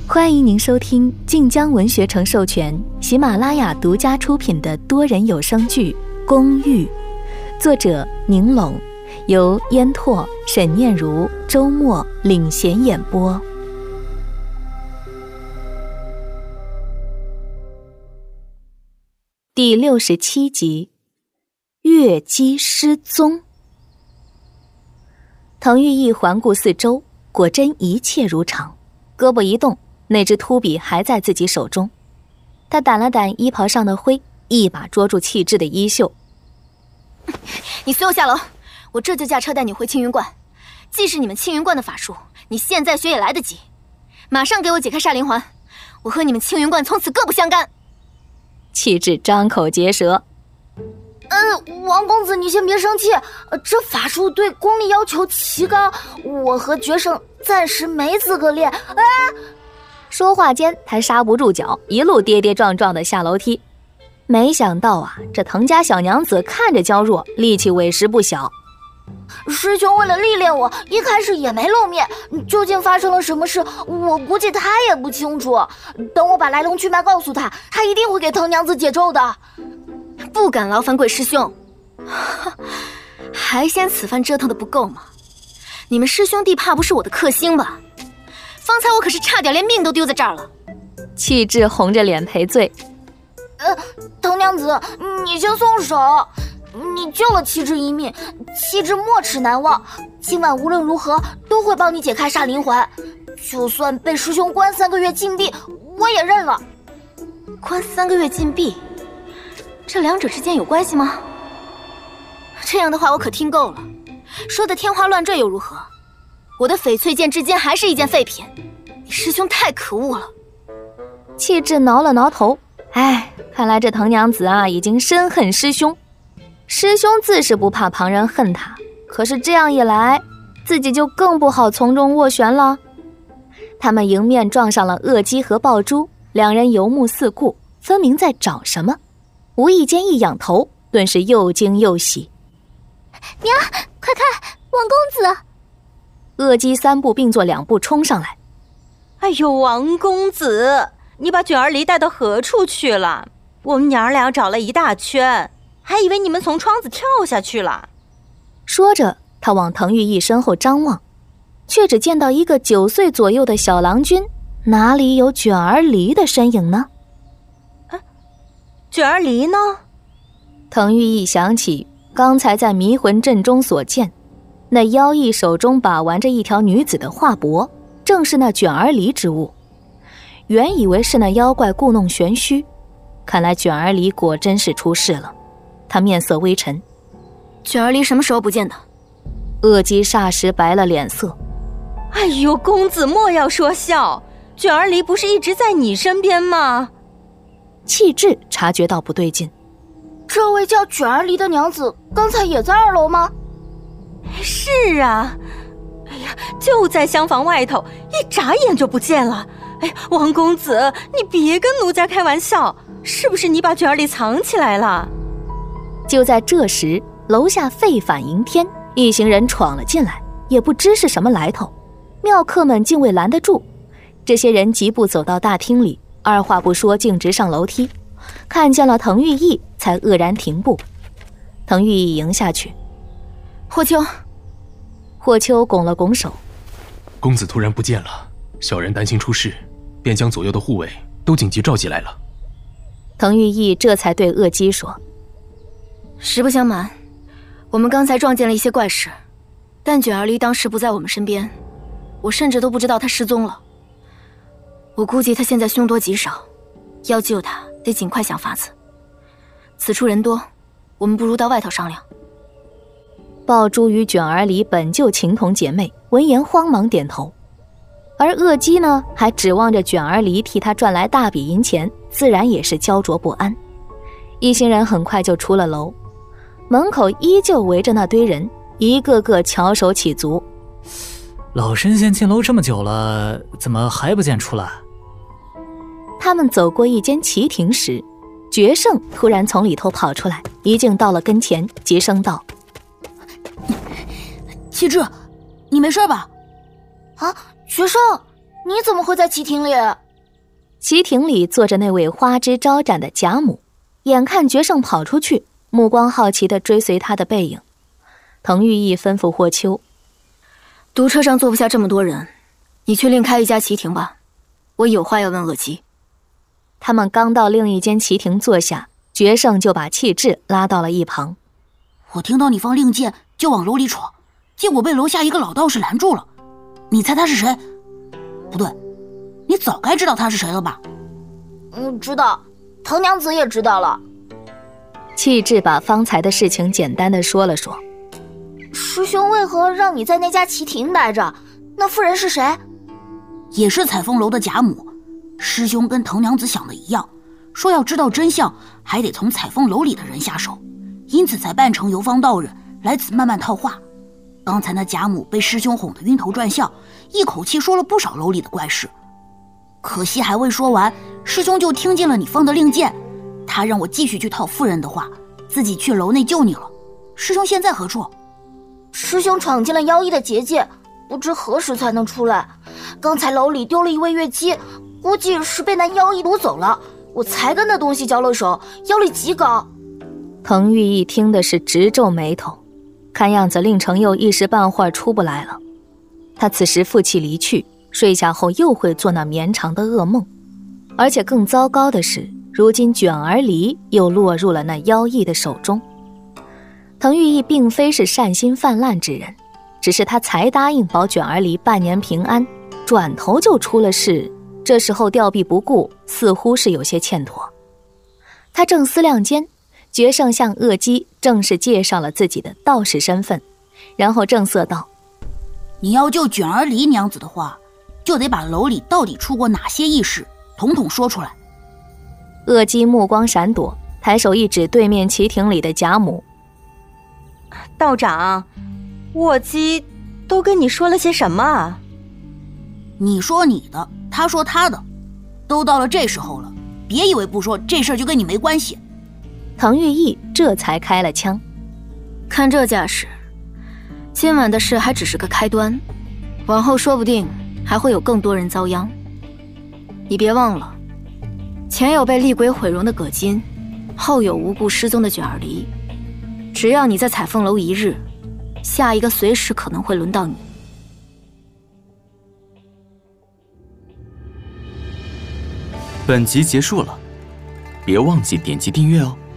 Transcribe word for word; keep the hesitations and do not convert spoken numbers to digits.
欢迎您收听晋江文学城授权、喜马拉雅独家出品的多人有声剧《公寓》，作者宁拢，由烟拓、沈念如、周末领衔演播。第六十七集，月姬失踪。滕玉义环顾四周，果真一切如常，胳膊一动，那只秃笔还在自己手中。他掸了掸衣袍上的灰，一把捉住气质的衣袖。 你随我下楼，我这就驾车带你回青云观。既是你们青云观的法术，你现在学也来得及。马上给我解开煞灵环，我和你们青云观从此各不相干。 气质张口结舌。 嗯，王公子，你先别生气，这法术对功力要求奇高，我和决胜暂时没资格练。啊！ 说话间，他刹不住脚，一路跌跌撞撞的下楼梯。没想到啊，这滕家小娘子看着娇弱，力气委实不小。 师兄为了历练我，一开始也没露面，究竟发生了什么事，我估计他也不清楚。等我把来龙去脉告诉他，他一定会给滕娘子解咒的。 不敢劳烦贵师兄，还嫌此番折腾的不够吗？你们师兄弟怕不是我的克星吧？方才我可是差点连命都丢在这儿了。 气质红着脸赔罪。 呃，滕娘子，你先松手，你救了气质一命，气质没齿难忘。今晚无论如何都会帮你解开煞灵环，就算被师兄关三个月禁闭，我也认了。 关三个月禁闭，这两者之间有关系吗？这样的话我可听够了，说的天花乱坠又如何？我的翡翠剑至今还是一件废品，你师兄太可恶了。 气质挠了挠头，哎，看来这滕娘子啊，已经深恨师兄。师兄自是不怕旁人恨他，可是这样一来，自己就更不好从中斡旋了。他们迎面撞上了恶姬和爆珠，两人游目四顾，分明在找什么。无意间一仰头，顿时又惊又喜。 娘，快看，王公子！ 恶姬三步并作两步冲上来。 哎呦，王公子，你把卷儿梨带到何处去了？我们娘儿俩找了一大圈，还以为你们从窗子跳下去了。 说着，他往滕玉义身后张望，却只见到一个九岁左右的小郎君，哪里有卷儿梨的身影呢？ 啊，卷儿梨呢？ 滕玉义想起刚才在迷魂阵中所见，那妖异手中把玩着一条女子的画帛，正是那卷儿梨之物。原以为是那妖怪故弄玄虚，看来卷儿梨果真是出事了。他面色微沉。 卷儿梨什么时候不见的？ 恶姬霎时白了脸色。 哎呦，公子莫要说笑，卷儿梨不是一直在你身边吗？ 气质察觉到不对劲。 这位叫卷儿梨的娘子刚才也在二楼吗？ 是啊，哎呀，就在厢房外头，一眨眼就不见了。哎，王公子，你别跟奴家开玩笑，是不是你把卷儿梨藏起来了？ 就在这时，楼下沸反迎天，一行人闯了进来，也不知是什么来头。妙客们竟未拦得住，这些人疾步走到大厅里，二话不说径直上楼梯，看见了滕玉义才愕然停步。滕玉义迎下去。 霍秋。 霍秋拱了拱手。 公子突然不见了，小人担心出事，便将左右的护卫都紧急召集来了。 滕玉义这才对恶姬说， 实不相瞒，我们刚才撞见了一些怪事，但卷儿梨当时不在我们身边，我甚至都不知道他失踪了。我估计他现在凶多吉少，要救他得尽快想法子。此处人多，我们不如到外头商量。 爆珠与卷儿梨本就情同姐妹，闻言慌忙点头。而恶姬呢，还指望着卷儿梨替他赚来大笔银钱，自然也是焦灼不安。一行人很快就出了楼，门口依旧围着那堆人，一个个翘首企足。 老神仙进楼这么久了，怎么还不见出来？ 他们走过一间旗亭时，决胜突然从里头跑出来，一径到了跟前，急声道： 气质，你没事吧？啊，决胜， 你怎么会在旗亭里？ 旗亭里坐着那位花枝招展的贾母，眼看决胜跑出去，目光好奇地追随他的背影。滕玉义吩咐霍秋： 毒车上坐不下这么多人，你去另开一家旗亭吧，我有话要问鄂基。 他们刚到另一间旗亭坐下，决胜就把气质拉到了一旁。 我听到你放令箭就往楼里闯，结果被楼下一个老道士拦住了。你猜他是谁？不对，你早该知道他是谁了吧？ 嗯，知道，藤娘子也知道了。 气质把方才的事情简单的说了说。 师兄为何让你在那家旗亭待着？那妇人是谁？ 也是彩凤楼的贾母。师兄跟藤娘子想的一样，说要知道真相，还得从彩凤楼里的人下手，因此才扮成游方道人来此慢慢套话。刚才那贾母被师兄哄得晕头转向，一口气说了不少楼里的怪事。可惜还未说完，师兄就听见了你放的令箭，他让我继续去套妇人的话，自己去楼内救你了。师兄现在何处？ 师兄闯进了妖异的结界，不知何时才能出来。刚才楼里丢了一位月姬，估计是被那妖异夺走了，我才跟那东西交了手，妖力极高。 滕玉义听的是直皱眉头，看样子令程佑一时半会儿出不来了。他此时负气离去，睡下后又会做那绵长的噩梦，而且更糟糕的是，如今卷儿离又落入了那妖异的手中。滕玉义并非是善心泛滥之人，只是他才答应保卷儿离半年平安，转头就出了事，这时候吊臂不顾，似乎是有些欠妥。他正思量间，决胜向鄂基正式介绍了自己的道士身份，然后正色道： 你要救卷儿离娘子的话，就得把楼里到底出过哪些异事统统说出来。 鄂基目光闪躲，抬手一指对面旗亭里的贾母： 道长，沃基都跟你说了些什么啊？ 你说你的，他说他的，都到了这时候了，别以为不说这事儿就跟你没关系。 滕玉义这才开了枪。 看这架势，今晚的事还只是个开端，往后说不定还会有更多人遭殃。你别忘了，前有被厉鬼毁容的葛金，后有无故失踪的卷儿离。只要你在彩凤楼一日，下一个随时可能会轮到你。 本集结束了，别忘记点击订阅哦。